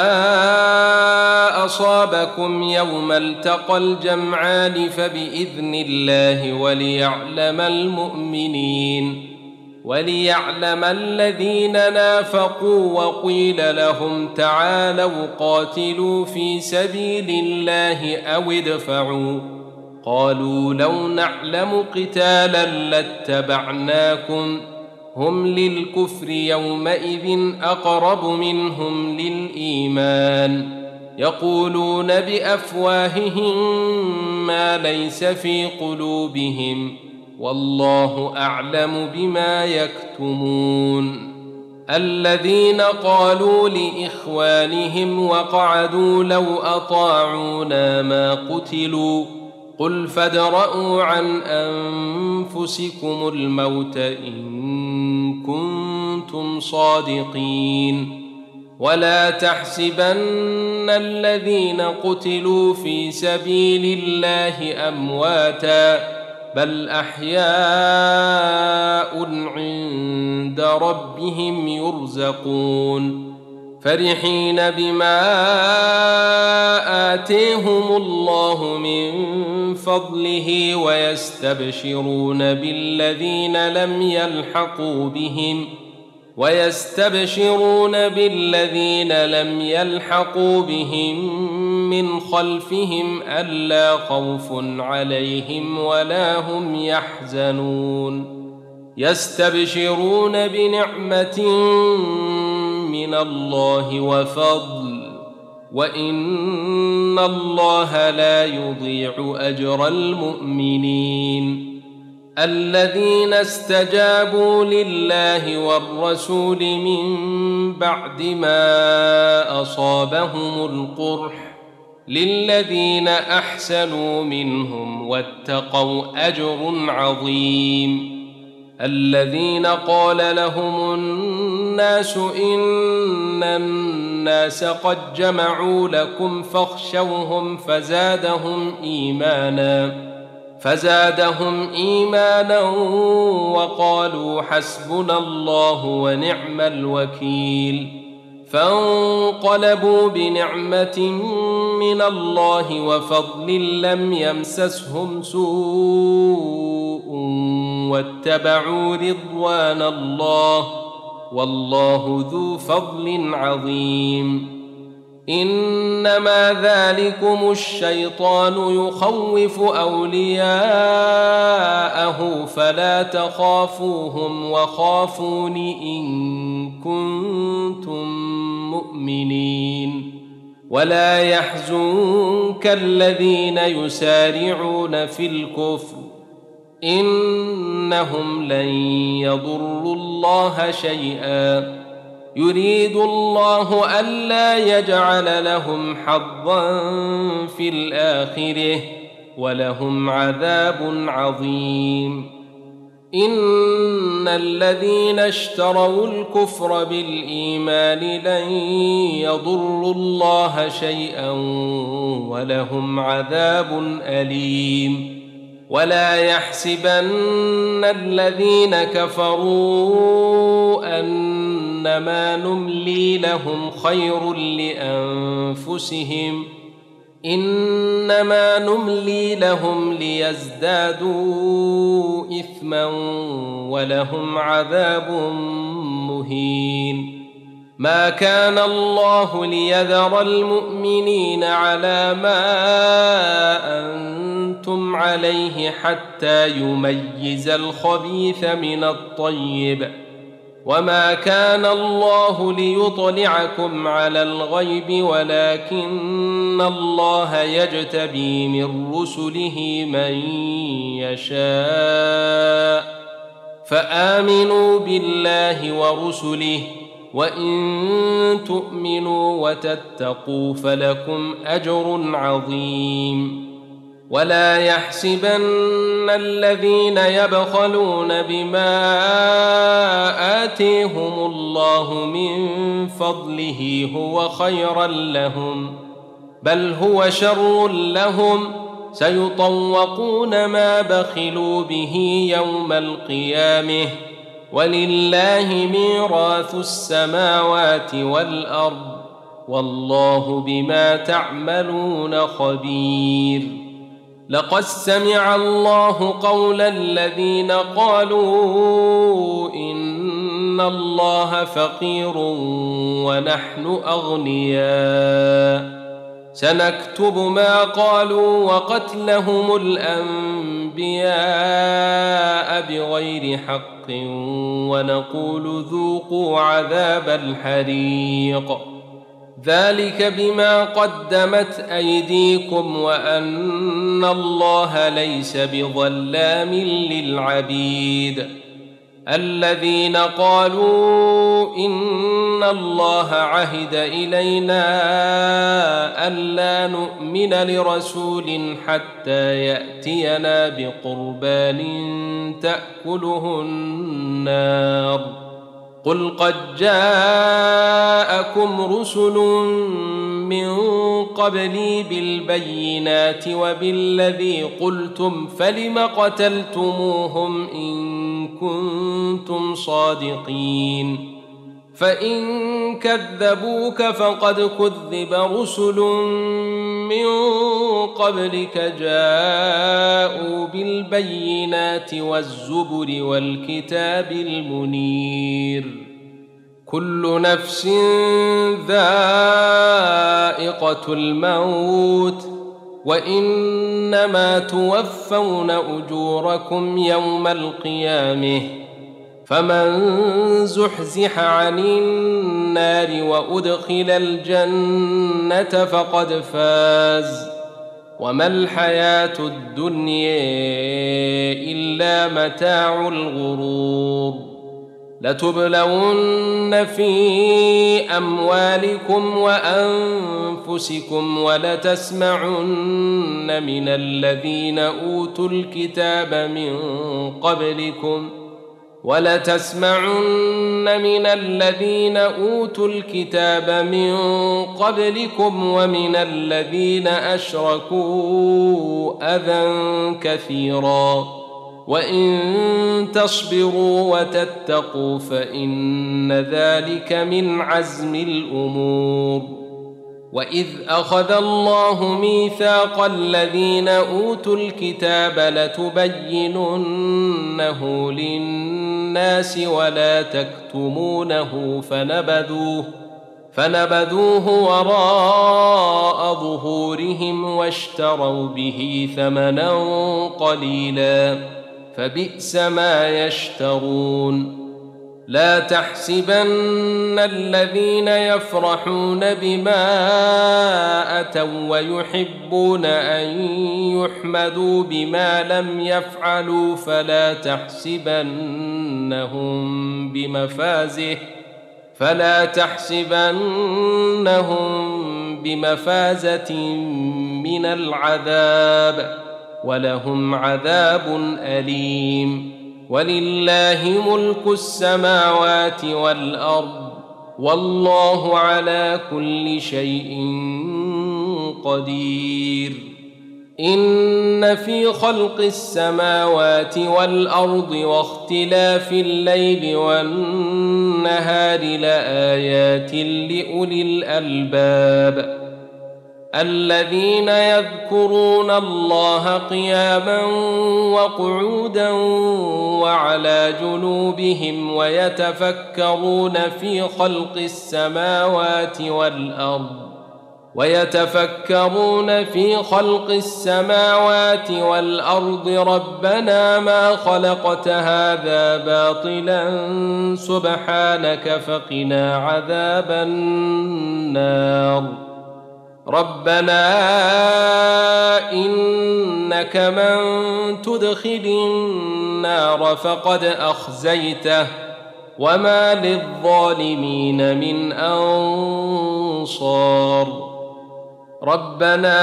أصابكم يوم التقى الجمعان فبإذن الله وليعلم الذين نافقوا وقيل لهم تعالوا قاتلوا في سبيل الله أو ادفعوا، قالوا لو نعلم قتالا لاتبعناكم، هم للكفر يومئذ أقرب منهم للإيمان، يقولون بأفواههم ما ليس في قلوبهم والله أعلم بما يكتمون. الذين قالوا لإخوانهم وقعدوا لو أطاعونا ما قتلوا، قل فادرءوا عن أنفسكم الموت إن كنتم صادقين. ولا تحسبن الذين قتلوا في سبيل الله أمواتا بل أحياء عند ربهم يرزقون، فرحين بما آتيهم الله من فضله ويستبشرون بالذين لم يلحقوا بهم من خلفهم ألا خوف عليهم ولا هم يحزنون. يستبشرون بنعمة من الله وفضل وإن الله لا يضيع أجر المؤمنين. الذين استجابوا لله والرسول من بعد ما أصابهم القرح للذين أحسنوا منهم واتقوا أجر عظيم. الذين قال لهم الناس إن الناس قد جمعوا لكم فاخشوهم فزادهم إيمانا وقالوا حسبنا الله ونعم الوكيل. فانقلبوا بنعمة من الله وفضل لم يمسسهم سوء واتبعوا رضوان الله والله ذو فضل عظيم. إنما ذلكم الشيطان يخوف أولياءه فلا تخافوهم وخافون إن كنتم مؤمنين. ولا يحزنك الذين يسارعون في الكفر إنهم لن يضروا الله شيئا يريد الله ألا يجعل لهم حظا في الآخرة ولهم عذاب عظيم. إن الذين اشتروا الكفر بالإيمان لن يضروا الله شيئا ولهم عذاب أليم. ولا يحسبن الذين كفروا أنما نملي لهم خير لأنفسهم إنما نملي لهم ليزدادوا إثما ولهم عذاب مهين. ما كان الله ليذر المؤمنين على ما أنتم عليه حتى يميز الخبيث من الطيب، وما كان الله ليطلعكم على الغيب ولكن الله يجتبي من رسله من يشاء، فآمنوا بالله ورسله، وإن تؤمنوا وتتقوا فلكم أجر عظيم. ولا يحسبن الذين يبخلون بما آتيهم الله من فضله هو خيرا لهم، بل هو شر لهم، سيطوقون ما بخلوا به يوم القيامة، ولله ميراث السماوات والأرض، والله بما تعملون خبير. لقد سمع الله قول الذين قالوا إن الله فقير ونحن أغنياء، سنكتب ما قالوا وقتلهم الأنبياء بغير حق ونقول ذوقوا عذاب الحريق، ذلك بما قدمت أيديكم وأن الله ليس بظلام للعبيد. الذين قالوا إن الله عهد إلينا ألا نؤمن لرسول حتى يأتينا بقربان تأكله النار، قل قد جاءكم رسل من قبلي بالبينات وبالذي قلتم فلم قتلتموهم إن كنتم صادقين، فإن كذبوك فقد كذب رسل من قبلك جاءوا بالبينات والزبر والكتاب المنير. كل نفس ذائقة الموت، وإنما توفون أجوركم يوم القيامة، فمن زحزح عن النار وأدخل الجنة فقد فاز، وما الحياة الدنيا إلا متاع الغرور. لتبلون في أموالكم وأنفسكم ولتسمعن من الذين أوتوا الكتاب من قبلكم ومن الذين أشركوا أذى كثيرا، وإن تصبروا وتتقوا فإن ذلك من عزم الأمور. وإذ أخذ الله ميثاق الذين أوتوا الكتاب لتبيننه للناس ولا تكتمونه فنبذوه وراء ظهورهم واشتروا به ثمنا قليلا، فبئس ما يشترون. لا تحسبن الذين يفرحون بما أتوا ويحبون أن يحمدوا بما لم يفعلوا فلا تحسبنهم بمفازة من العذاب، ولهم عذاب أليم. ولله ملك السماوات والأرض والله على كل شيء قدير. إن في خلق السماوات والأرض واختلاف الليل والنهار لآيات لأولي الألباب الذين يذكرون الله قياما وقعودا وعلى جنوبهم ويتفكرون في خلق السماوات والأرض ربنا ما خلقت هذا باطلا سبحانك فقنا عذاب النار. ربنا إنك من تدخل النار فقد أخزيته وما للظالمين من أنصار. ربنا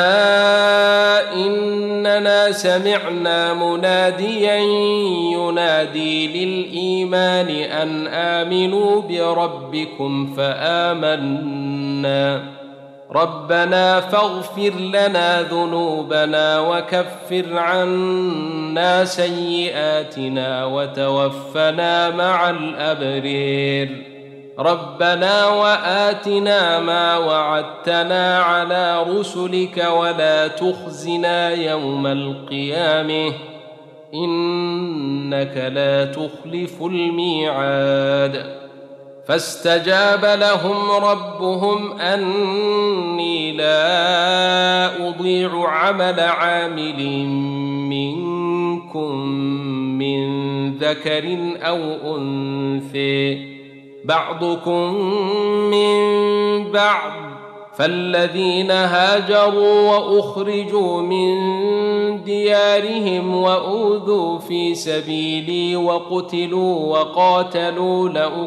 إننا سمعنا مناديا ينادي للإيمان أن آمنوا بربكم فآمنا. ربنا فاغفر لنا ذنوبنا وكفر عنا سيئاتنا وتوفنا مع الأبرار. ربنا وآتنا ما وعدتنا على رسلك ولا تخزنا يوم القيامة إنك لا تخلف الميعاد. فاستجاب لهم ربهم أني لا أضيع عمل عامل منكم من ذكر أو أنثى بعضكم من بعض فالذين هاجروا وأخرجوا من ديارهم وأوذوا في سبيلي وقتلوا وقاتلوا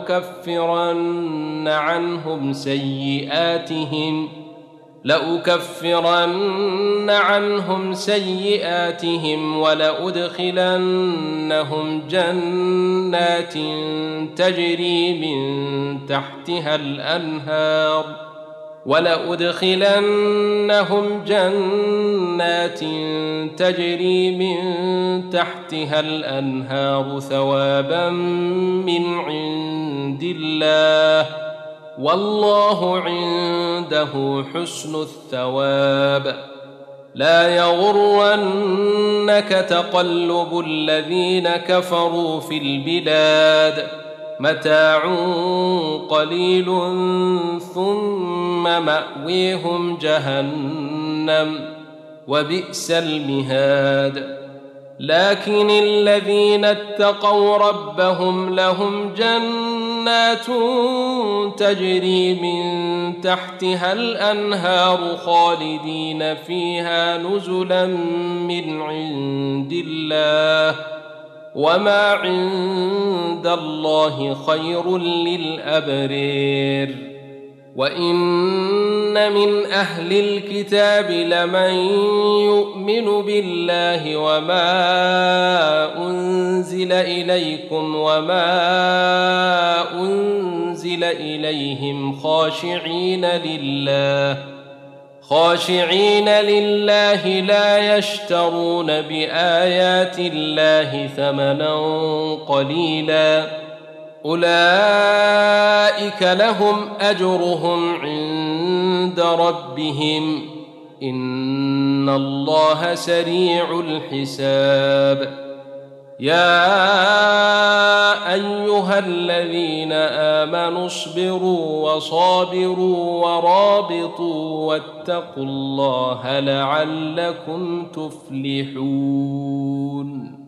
لأكفرن عنهم سيئاتهم ولأدخلنهم جنات تجري من تحتها الأنهار ثوابا من عند الله والله عنده حسن الثواب. لا يغرنك تقلب الذين كفروا في البلاد متاع قليل ثم مأويهم جهنم وبئس المهاد. لكن الذين اتقوا ربهم لهم جنات تجري من تحتها الأنهار خالدين فيها نزلا من عند الله وما عند الله خير للأبرار. وإن من أهل الكتاب لمن يؤمن بالله وما أنزل إليكم وما أنزل إليهم خاشعين لله لا يشترون بآيات الله ثمنا قليلا أولئك لهم أجرهم عند ربهم إن الله سريع الحساب. يا أيها الذين آمنوا اصبروا وصابروا ورابطوا واتقوا الله لعلكم تفلحون.